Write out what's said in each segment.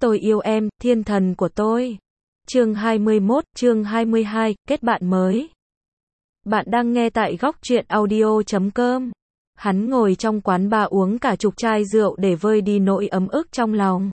Tôi yêu em, thiên thần của tôi. Chương 21, chương 22, kết bạn mới. Bạn đang nghe tại góc truyện audio.com. Hắn ngồi trong quán bar uống cả chục chai rượu để vơi đi nỗi ấm ức trong lòng.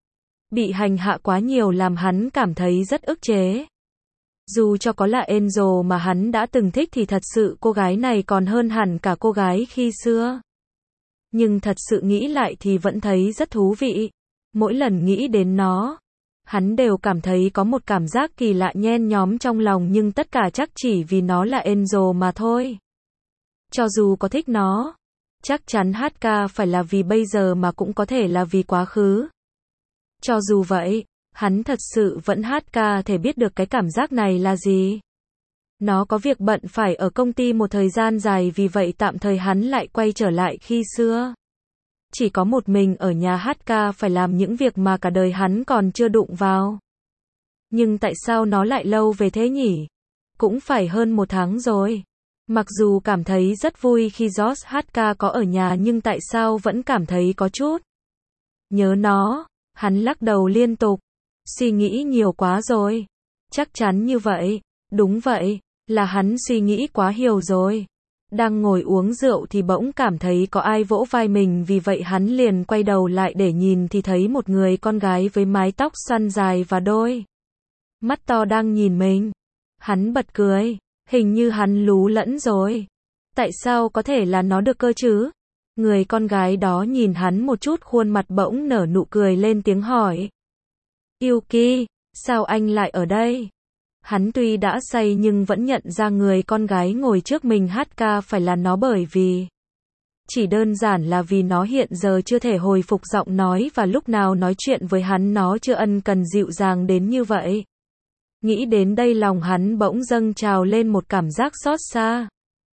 Bị hành hạ quá nhiều làm hắn cảm thấy rất ức chế. Dù cho có là Angel mà hắn đã từng thích thì thật sự cô gái này còn hơn hẳn cả cô gái khi xưa. Nhưng thật sự nghĩ lại thì vẫn thấy rất thú vị. Mỗi lần nghĩ đến nó, hắn đều cảm thấy có một cảm giác kỳ lạ nhen nhóm trong lòng, nhưng tất cả chắc chỉ vì nó là Angel mà thôi. Cho dù có thích nó, chắc chắn HK phải là vì bây giờ mà cũng có thể là vì quá khứ. Cho dù vậy, hắn thật sự vẫn HK thể biết được cái cảm giác này là gì. Nó có việc bận phải ở công ty một thời gian dài, vì vậy tạm thời hắn lại quay trở lại khi xưa. Chỉ có một mình ở nhà HK phải làm những việc mà cả đời hắn còn chưa đụng vào. Nhưng tại sao nó lại lâu về thế nhỉ? Cũng phải hơn 1 tháng rồi. Mặc dù cảm thấy rất vui khi George HK có ở nhà, nhưng tại sao vẫn cảm thấy có chút nhớ nó. Hắn lắc đầu liên tục. Suy nghĩ nhiều quá rồi. Chắc chắn như vậy. Đúng vậy, là hắn suy nghĩ quá nhiều rồi. Đang ngồi uống rượu thì bỗng cảm thấy có ai vỗ vai mình, vì vậy hắn liền quay đầu lại để nhìn thì thấy một người con gái với mái tóc xoăn dài và đôi mắt to đang nhìn mình. Hắn bật cười, hình như hắn lú lẫn rồi. Tại sao có thể là nó được cơ chứ? Người con gái đó nhìn hắn một chút, khuôn mặt bỗng nở nụ cười lên tiếng hỏi. Yuki, sao anh lại ở đây? Hắn tuy đã say nhưng vẫn nhận ra người con gái ngồi trước mình HK phải là nó, bởi vì chỉ đơn giản là vì nó hiện giờ chưa thể hồi phục giọng nói, và lúc nào nói chuyện với hắn nó chưa ân cần dịu dàng đến như vậy. Nghĩ đến đây lòng hắn bỗng dâng trào lên một cảm giác xót xa.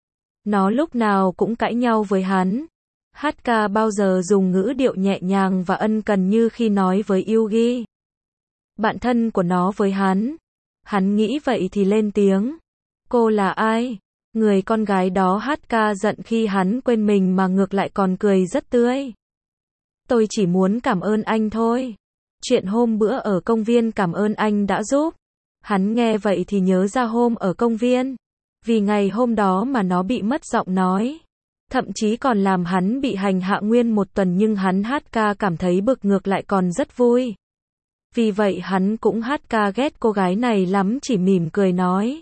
Nó lúc nào cũng cãi nhau với hắn. HK bao giờ dùng ngữ điệu nhẹ nhàng và ân cần như khi nói với Yugi, bạn thân của nó, với hắn. Hắn nghĩ vậy thì lên tiếng. Cô là ai? Người con gái đó HK giận khi hắn quên mình mà ngược lại còn cười rất tươi. Tôi chỉ muốn cảm ơn anh thôi. Chuyện hôm bữa ở công viên cảm ơn anh đã giúp. Hắn nghe vậy thì nhớ ra hôm ở công viên. Vì ngày hôm đó mà nó bị mất giọng nói. Thậm chí còn làm hắn bị hành hạ nguyên 1 tuần, nhưng hắn HK cảm thấy bực, ngược lại còn rất vui. Vì vậy hắn cũng HK ghét cô gái này lắm, chỉ mỉm cười nói.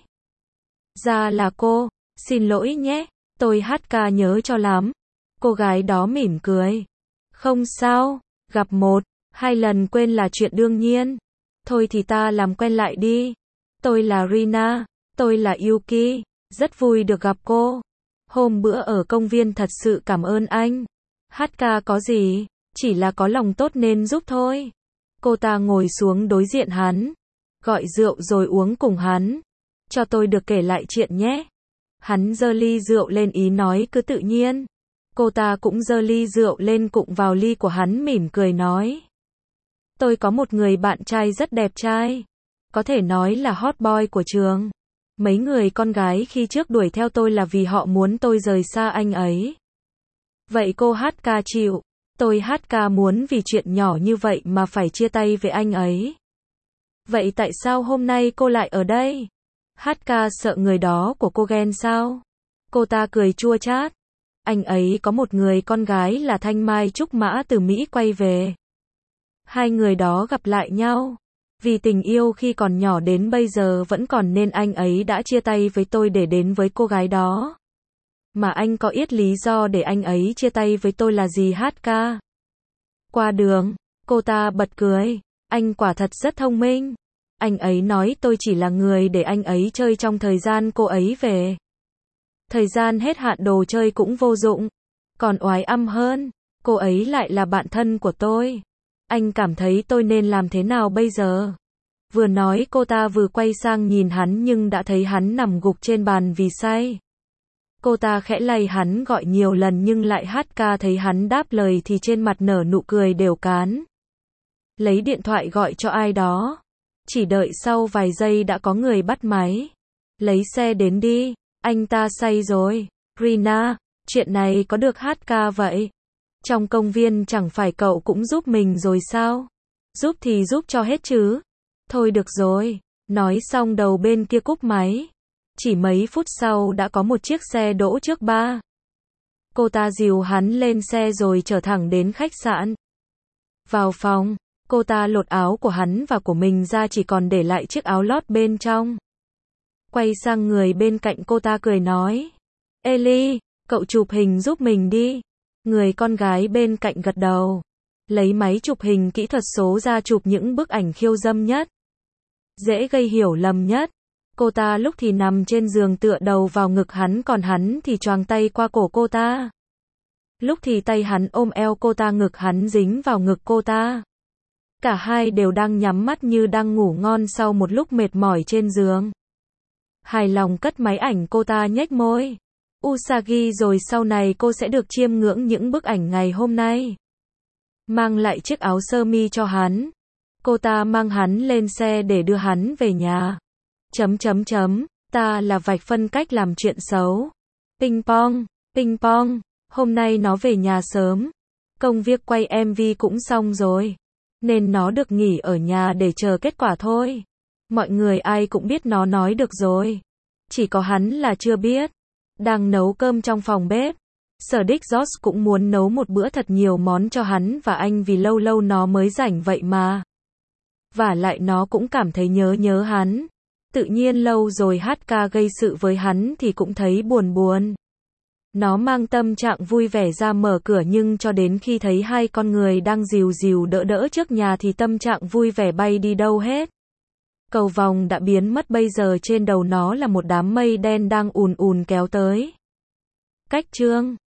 Ra là cô, xin lỗi nhé, tôi HK nhớ cho lắm. Cô gái đó mỉm cười. Không sao, gặp 1-2 lần quên là chuyện đương nhiên. Thôi thì ta làm quen lại đi. Tôi là Rina, tôi là Yuki, rất vui được gặp cô. Hôm bữa ở công viên thật sự cảm ơn anh. HK có gì, chỉ là có lòng tốt nên giúp thôi. Cô ta ngồi xuống đối diện hắn, gọi rượu rồi uống cùng hắn. Cho tôi được kể lại chuyện nhé. Hắn giơ ly rượu lên ý nói cứ tự nhiên. Cô ta cũng giơ ly rượu lên cụng vào ly của hắn, mỉm cười nói. Tôi có một người bạn trai rất đẹp trai. Có thể nói là hot boy của trường. Mấy người con gái khi trước đuổi theo tôi là vì họ muốn tôi rời xa anh ấy. Vậy cô HK chịu. Tôi HK muốn vì chuyện nhỏ như vậy mà phải chia tay với anh ấy. Vậy tại sao hôm nay cô lại ở đây? HK sợ người đó của cô ghen sao? Cô ta cười chua chát. Anh ấy có một người con gái là Thanh Mai Trúc Mã từ Mỹ quay về. Hai người đó gặp lại nhau. Vì tình yêu khi còn nhỏ đến bây giờ vẫn còn, nên anh ấy đã chia tay với tôi để đến với cô gái đó. Mà anh có biết lý do để anh ấy chia tay với tôi là gì HK? Qua đường, cô ta bật cười. Anh quả thật rất thông minh. Anh ấy nói tôi chỉ là người để anh ấy chơi trong thời gian cô ấy về. Thời gian hết hạn đồ chơi cũng vô dụng. Còn oái âm hơn, cô ấy lại là bạn thân của tôi. Anh cảm thấy tôi nên làm thế nào bây giờ? Vừa nói cô ta vừa quay sang nhìn hắn, nhưng đã thấy hắn nằm gục trên bàn vì say. Cô ta khẽ lay hắn gọi nhiều lần nhưng lại HK thấy hắn đáp lời thì trên mặt nở nụ cười đều cán. Lấy điện thoại gọi cho ai đó. Chỉ đợi sau vài giây đã có người bắt máy. Lấy xe đến đi, anh ta say rồi. Rina, chuyện này có được HK vậy? Trong công viên chẳng phải cậu cũng giúp mình rồi sao? Giúp thì giúp cho hết chứ. Thôi được rồi. Nói xong đầu bên kia cúp máy. Chỉ mấy phút sau đã có một chiếc xe đỗ trước ba. Cô ta dìu hắn lên xe rồi chở thẳng đến khách sạn. Vào phòng, cô ta lột áo của hắn và của mình ra chỉ còn để lại chiếc áo lót bên trong. Quay sang người bên cạnh cô ta cười nói. Ellie, cậu chụp hình giúp mình đi. Người con gái bên cạnh gật đầu. Lấy máy chụp hình kỹ thuật số ra chụp những bức ảnh khiêu dâm nhất. Dễ gây hiểu lầm nhất. Cô ta lúc thì nằm trên giường tựa đầu vào ngực hắn, còn hắn thì choàng tay qua cổ cô ta. Lúc thì tay hắn ôm eo cô ta, ngực hắn dính vào ngực cô ta. Cả hai đều đang nhắm mắt như đang ngủ ngon sau một lúc mệt mỏi trên giường. Hài lòng cất máy ảnh, cô ta nhếch môi. Usagi, rồi sau này cô sẽ được chiêm ngưỡng những bức ảnh ngày hôm nay. Mang lại chiếc áo sơ mi cho hắn. Cô ta mang hắn lên xe để đưa hắn về nhà. Ta là vạch phân cách làm chuyện xấu. Ping pong, hôm nay nó về nhà sớm. Công việc quay MV cũng xong rồi. Nên nó được nghỉ ở nhà để chờ kết quả thôi. Mọi người ai cũng biết nó nói được rồi. Chỉ có hắn là chưa biết. Đang nấu cơm trong phòng bếp. Sở Đích George cũng muốn nấu một bữa thật nhiều món cho hắn và anh vì lâu lâu nó mới rảnh vậy mà. Vả lại nó cũng cảm thấy nhớ hắn. Tự nhiên lâu rồi hát ca gây sự với hắn thì cũng thấy buồn. Nó mang tâm trạng vui vẻ ra mở cửa, nhưng cho đến khi thấy hai con người đang dìu đỡ trước nhà thì tâm trạng vui vẻ bay đi đâu hết. Cầu vòng đã biến mất, bây giờ trên đầu nó là một đám mây đen đang ùn kéo tới. Cách chương